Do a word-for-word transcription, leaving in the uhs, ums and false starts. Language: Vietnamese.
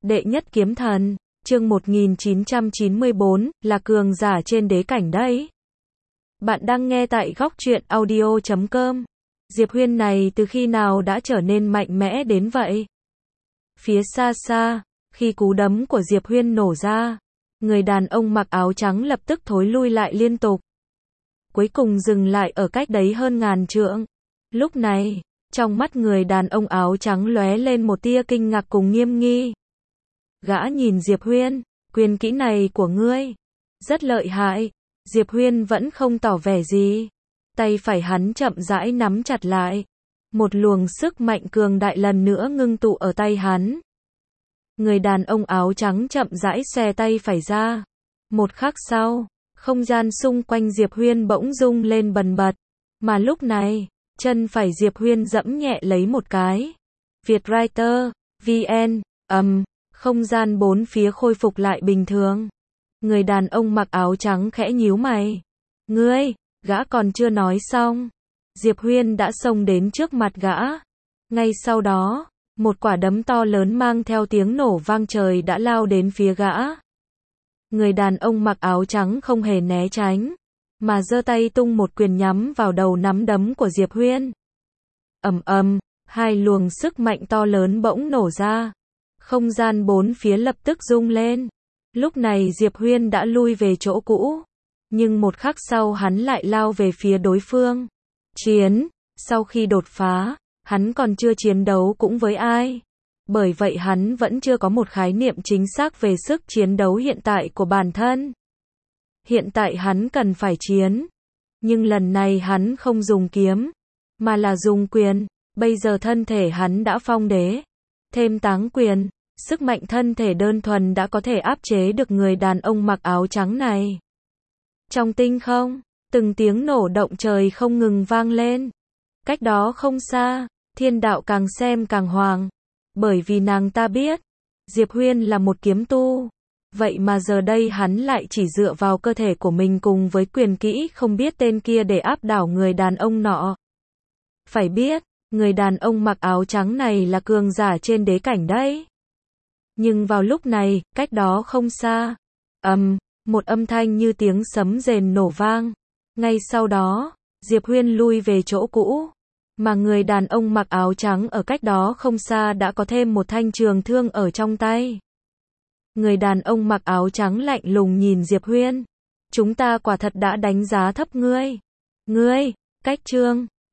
Đệ nhất kiếm thần, chương một nghìn chín trăm chín mươi bốn, là cường giả trên đế cảnh đấy. Bạn đang nghe tại góc truyện audio chấm com. Diệp Huyên này từ khi nào đã trở nên mạnh mẽ đến vậy? Phía xa xa, khi cú đấm của Diệp Huyên nổ ra, người đàn ông mặc áo trắng lập tức thối lui lại liên tục. Cuối cùng dừng lại ở cách đấy hơn ngàn trượng. Lúc này, trong mắt người đàn ông áo trắng lóe lên một tia kinh ngạc cùng nghiêm nghi. Gã nhìn Diệp Huyên, quyền kỹ này của ngươi rất lợi hại. Diệp Huyên vẫn không tỏ vẻ gì. Tay phải hắn chậm rãi nắm chặt lại. Một luồng sức mạnh cường đại lần nữa ngưng tụ ở tay hắn. Người đàn ông áo trắng chậm rãi xòe tay phải ra. Một khắc sau, không gian xung quanh Diệp Huyên bỗng rung lên bần bật. Mà lúc này, chân phải Diệp Huyên dẫm nhẹ lấy một cái. Vietwriter, vê en, ầm, um, không gian bốn phía khôi phục lại bình thường. Người đàn ông mặc áo trắng khẽ nhíu mày. Ngươi, gã còn chưa nói xong. Diệp Huyên đã xông đến trước mặt gã. Ngay sau đó, một quả đấm to lớn mang theo tiếng nổ vang trời đã lao đến phía gã. Người đàn ông mặc áo trắng không hề né tránh, mà giơ tay tung một quyền nhắm vào đầu nắm đấm của Diệp Huyên. Ầm ầm, hai luồng sức mạnh to lớn bỗng nổ ra. Không gian bốn phía lập tức rung lên. Lúc này Diệp Huyên đã lui về chỗ cũ, nhưng một khắc sau hắn lại lao về phía đối phương. Chiến, sau khi đột phá, hắn còn chưa chiến đấu cũng với ai. Bởi vậy hắn vẫn chưa có một khái niệm chính xác về sức chiến đấu hiện tại của bản thân. Hiện tại hắn cần phải chiến. Nhưng lần này hắn không dùng kiếm, mà là dùng quyền. Bây giờ thân thể hắn đã phong đế. Thêm táng quyền, sức mạnh thân thể đơn thuần đã có thể áp chế được người đàn ông mặc áo trắng này. Trong tinh không, từng tiếng nổ động trời không ngừng vang lên. Cách đó không xa, Thiên Đạo càng xem càng hoàng. Bởi vì nàng ta biết, Diệp Huyên là một kiếm tu. Vậy mà giờ đây hắn lại chỉ dựa vào cơ thể của mình cùng với quyền kỹ không biết tên kia để áp đảo người đàn ông nọ. Phải biết, người đàn ông mặc áo trắng này là cường giả trên đế cảnh đấy. Nhưng vào lúc này, cách đó không xa, ầm, um, một âm thanh như tiếng sấm rền nổ vang. Ngay sau đó, Diệp Huyên lui về chỗ cũ. Mà người đàn ông mặc áo trắng ở cách đó không xa đã có thêm một thanh trường thương ở trong tay. Người đàn ông mặc áo trắng lạnh lùng nhìn Diệp Huyên. Chúng ta quả thật đã đánh giá thấp ngươi. Ngươi, cách trương,